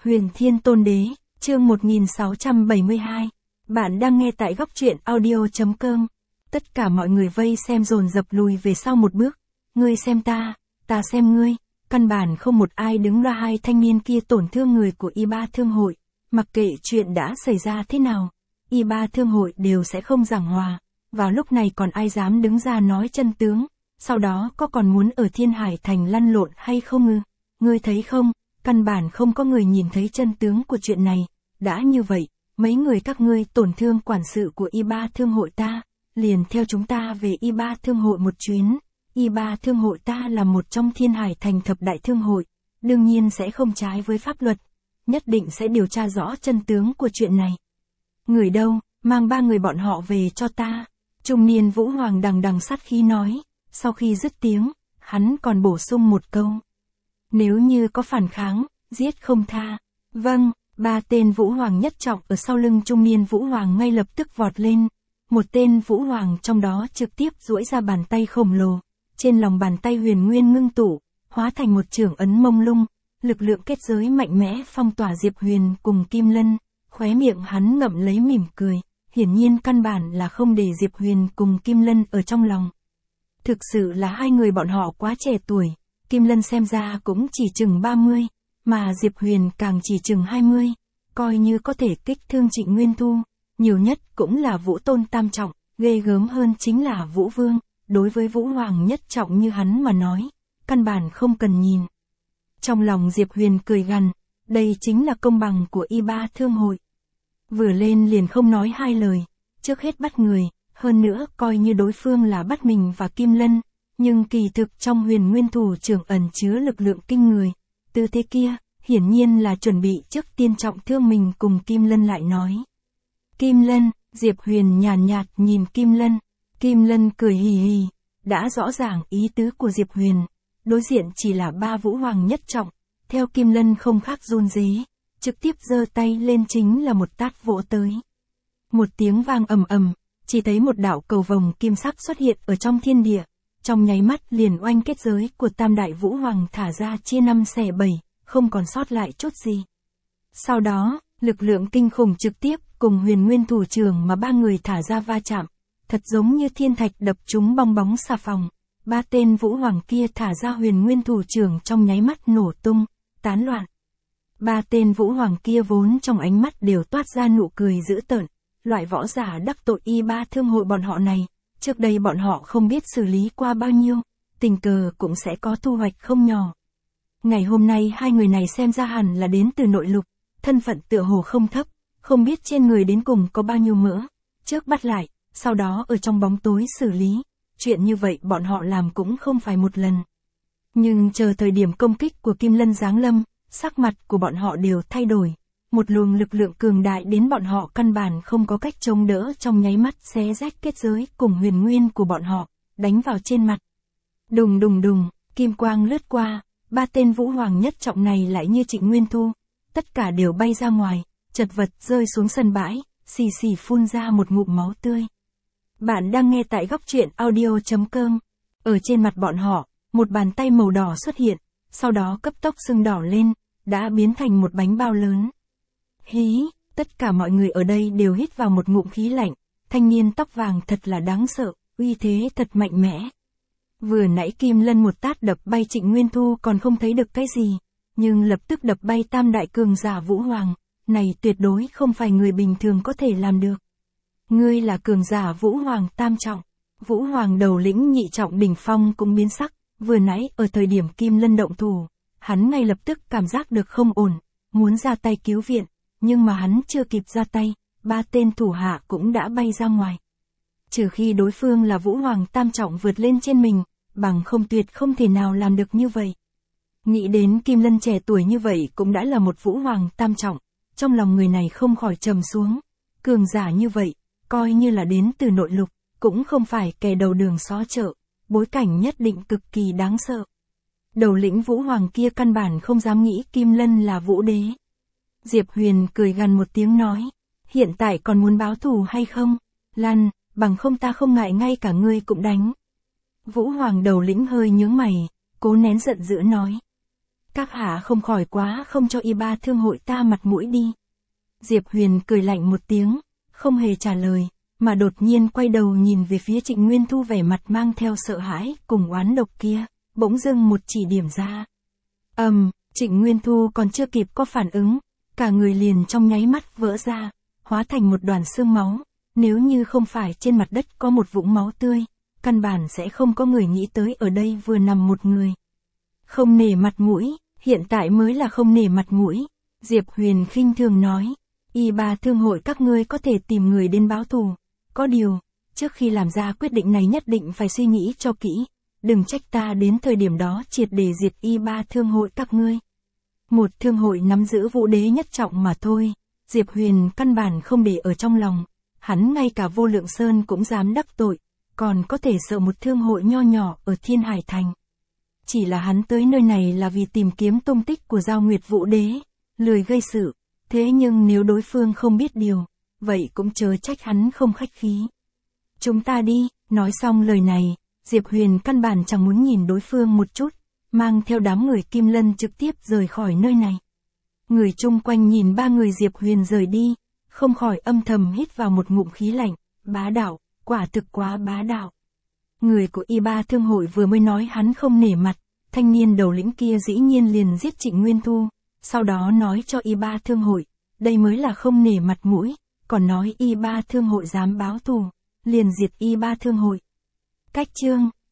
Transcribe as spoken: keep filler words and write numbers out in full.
Huyền Thiên Tôn Đế, chương một nghìn sáu trăm bảy mươi hai. Bạn đang nghe tại góc truyện audio.com. Tất cả mọi người vây xem dồn dập lùi về sau một bước. Ngươi xem ta, ta xem ngươi. Căn bản không một ai đứng ra hai thanh niên kia tổn thương người của y ba thương hội. Mặc kệ chuyện đã xảy ra thế nào, y ba thương hội đều sẽ không giảng hòa. Vào lúc này còn ai dám đứng ra nói chân tướng. Sau đó có còn muốn ở Thiên Hải Thành lăn lộn hay không ư? Ngươi thấy không? Căn bản không có người nhìn thấy chân tướng của chuyện này. Đã như vậy, mấy người các ngươi tổn thương quản sự của y ba thương hội ta, liền theo chúng ta về y ba thương hội một chuyến. y ba thương hội ta là một trong Thiên Hải Thành thập đại thương hội, đương nhiên sẽ không trái với pháp luật, nhất định sẽ điều tra rõ chân tướng của chuyện này. Người đâu, mang ba người bọn họ về cho ta. Trung niên Vũ Hoàng đằng đằng sát khí nói, sau khi dứt tiếng, hắn còn bổ sung một câu. Nếu như có phản kháng, giết không tha. Vâng, ba tên Vũ Hoàng nhất trọng ở sau lưng trung niên Vũ Hoàng ngay lập tức vọt lên. Một tên Vũ Hoàng trong đó trực tiếp duỗi ra bàn tay khổng lồ. Trên lòng bàn tay huyền nguyên ngưng tụ, hóa thành một chưởng ấn mông lung. Lực lượng kết giới mạnh mẽ phong tỏa Diệp Huyền cùng Kim Lân. Khóe miệng hắn ngậm lấy mỉm cười. Hiển nhiên căn bản là không để Diệp Huyền cùng Kim Lân ở trong lòng. Thực sự là hai người bọn họ quá trẻ tuổi. Kim Lân xem ra cũng chỉ chừng ba mươi, mà Diệp Huyền càng chỉ chừng hai mươi, coi như có thể kích thương Trịnh Nguyên Thu, nhiều nhất cũng là Vũ Tôn tam trọng, ghê gớm hơn chính là Vũ Vương, đối với Vũ Hoàng nhất trọng như hắn mà nói, căn bản không cần nhìn. Trong lòng Diệp Huyền cười gằn, đây chính là công bằng của y ba thương hội. Vừa lên liền không nói hai lời, trước hết bắt người, hơn nữa coi như đối phương là bắt mình và Kim Lân. Nhưng kỳ thực trong huyền nguyên thủ trưởng ẩn chứa lực lượng kinh người. Tư thế kia, hiển nhiên là chuẩn bị trước tiên trọng thương mình cùng Kim Lân lại nói. Kim Lân, Diệp Huyền nhàn nhạt, nhạt nhìn Kim Lân. Kim Lân cười hì hì, đã rõ ràng ý tứ của Diệp Huyền. Đối diện chỉ là ba Vũ Hoàng nhất trọng, theo Kim Lân không khác run rế, trực tiếp giơ tay lên chính là một tát vỗ tới. Một tiếng vang ầm ầm, chỉ thấy một đạo cầu vồng kim sắc xuất hiện ở trong thiên địa. Trong nháy mắt liền oanh kết giới của tam đại Vũ Hoàng thả ra chia năm xẻ bảy, không còn sót lại chút gì. Sau đó, lực lượng kinh khủng trực tiếp cùng huyền nguyên thủ trưởng mà ba người thả ra va chạm, thật giống như thiên thạch đập trúng bong bóng xà phòng. Ba tên Vũ Hoàng kia thả ra huyền nguyên thủ trưởng trong nháy mắt nổ tung, tán loạn. Ba tên Vũ Hoàng kia vốn trong ánh mắt đều toát ra nụ cười dữ tợn, loại võ giả đắc tội y ba thương hội bọn họ này. Trước đây bọn họ không biết xử lý qua bao nhiêu, tình cờ cũng sẽ có thu hoạch không nhỏ. Ngày hôm nay hai người này xem ra hẳn là đến từ nội lục, thân phận tựa hồ không thấp, không biết trên người đến cùng có bao nhiêu mỡ. Trước bắt lại, sau đó ở trong bóng tối xử lý, chuyện như vậy bọn họ làm cũng không phải một lần. Nhưng chờ thời điểm công kích của Kim Lân giáng lâm, sắc mặt của bọn họ đều thay đổi. Một luồng lực lượng cường đại đến bọn họ căn bản không có cách chống đỡ, trong nháy mắt xé rách kết giới cùng huyền nguyên của bọn họ, đánh vào trên mặt. Đùng đùng đùng, kim quang lướt qua, ba tên Vũ Hoàng nhất trọng này lại như Trịnh Nguyên Thu, tất cả đều bay ra ngoài, chật vật rơi xuống sân bãi, xì xì phun ra một ngụm máu tươi. Bạn đang nghe tại góc truyện audio.com. Ở trên mặt bọn họ, một bàn tay màu đỏ xuất hiện, sau đó cấp tốc sưng đỏ lên, đã biến thành một bánh bao lớn. Hí, tất cả mọi người ở đây đều hít vào một ngụm khí lạnh, thanh niên tóc vàng thật là đáng sợ, uy thế thật mạnh mẽ. Vừa nãy Kim Lân một tát đập bay Trịnh Nguyên Thu còn không thấy được cái gì, nhưng lập tức đập bay tam đại cường giả Vũ Hoàng, này tuyệt đối không phải người bình thường có thể làm được. Ngươi là cường giả Vũ Hoàng tam trọng, Vũ Hoàng đầu lĩnh nhị trọng đỉnh phong cũng biến sắc, vừa nãy ở thời điểm Kim Lân động thủ, hắn ngay lập tức cảm giác được không ổn, muốn ra tay cứu viện. Nhưng mà hắn chưa kịp ra tay, ba tên thủ hạ cũng đã bay ra ngoài. Trừ khi đối phương là Vũ Hoàng tam trọng vượt lên trên mình, bằng không tuyệt không thể nào làm được như vậy. Nghĩ đến Kim Lân trẻ tuổi như vậy cũng đã là một Vũ Hoàng tam trọng, trong lòng người này không khỏi trầm xuống. Cường giả như vậy, coi như là đến từ nội lục, cũng không phải kẻ đầu đường xó chợ, bối cảnh nhất định cực kỳ đáng sợ. Đầu lĩnh Vũ Hoàng kia căn bản không dám nghĩ Kim Lân là Vũ Đế. Diệp Huyền cười gằn một tiếng nói, hiện tại còn muốn báo thù hay không? Lăn, bằng không ta không ngại ngay cả ngươi cũng đánh. Vũ Hoàng đầu lĩnh hơi nhướng mày, cố nén giận dữ nói. Các hạ không khỏi quá không cho y ba thương hội ta mặt mũi đi. Diệp Huyền cười lạnh một tiếng, không hề trả lời, mà đột nhiên quay đầu nhìn về phía Trịnh Nguyên Thu vẻ mặt mang theo sợ hãi cùng oán độc kia, bỗng dưng một chỉ điểm ra. Ầm, um, Trịnh Nguyên Thu còn chưa kịp có phản ứng, cả người liền trong nháy mắt vỡ ra, hóa thành một đoàn xương máu, nếu như không phải trên mặt đất có một vũng máu tươi, căn bản sẽ không có người nghĩ tới ở đây vừa nằm một người. Không nể mặt mũi, hiện tại mới là không nể mặt mũi, Diệp Huyền khinh thường nói, y ba thương hội các ngươi có thể tìm người đến báo thù, có điều, trước khi làm ra quyết định này nhất định phải suy nghĩ cho kỹ, đừng trách ta đến thời điểm đó triệt để diệt y ba thương hội các ngươi. Một thương hội nắm giữ vũ đế nhất trọng mà thôi, Diệp Huyền căn bản không để ở trong lòng, hắn ngay cả Vô Lượng Sơn cũng dám đắc tội, còn có thể sợ một thương hội nho nhỏ ở Thiên Hải Thành. Chỉ là hắn tới nơi này là vì tìm kiếm tung tích của Giao Nguyệt Vũ Đế, lười gây sự, thế nhưng nếu đối phương không biết điều, vậy cũng chớ trách hắn không khách khí. Chúng ta đi, nói xong lời này, Diệp Huyền căn bản chẳng muốn nhìn đối phương một chút, mang theo đám người Kim Lân trực tiếp rời khỏi nơi này. Người chung quanh nhìn ba người Diệp Huyền rời đi, không khỏi âm thầm hít vào một ngụm khí lạnh, bá đạo, quả thực quá bá đạo. Người của y ba thương hội vừa mới nói hắn không nể mặt, thanh niên đầu lĩnh kia dĩ nhiên liền giết Trịnh Nguyên Thu, sau đó nói cho y ba thương hội, đây mới là không nể mặt mũi, còn nói y ba thương hội dám báo thù, liền diệt y ba thương hội. Cách chương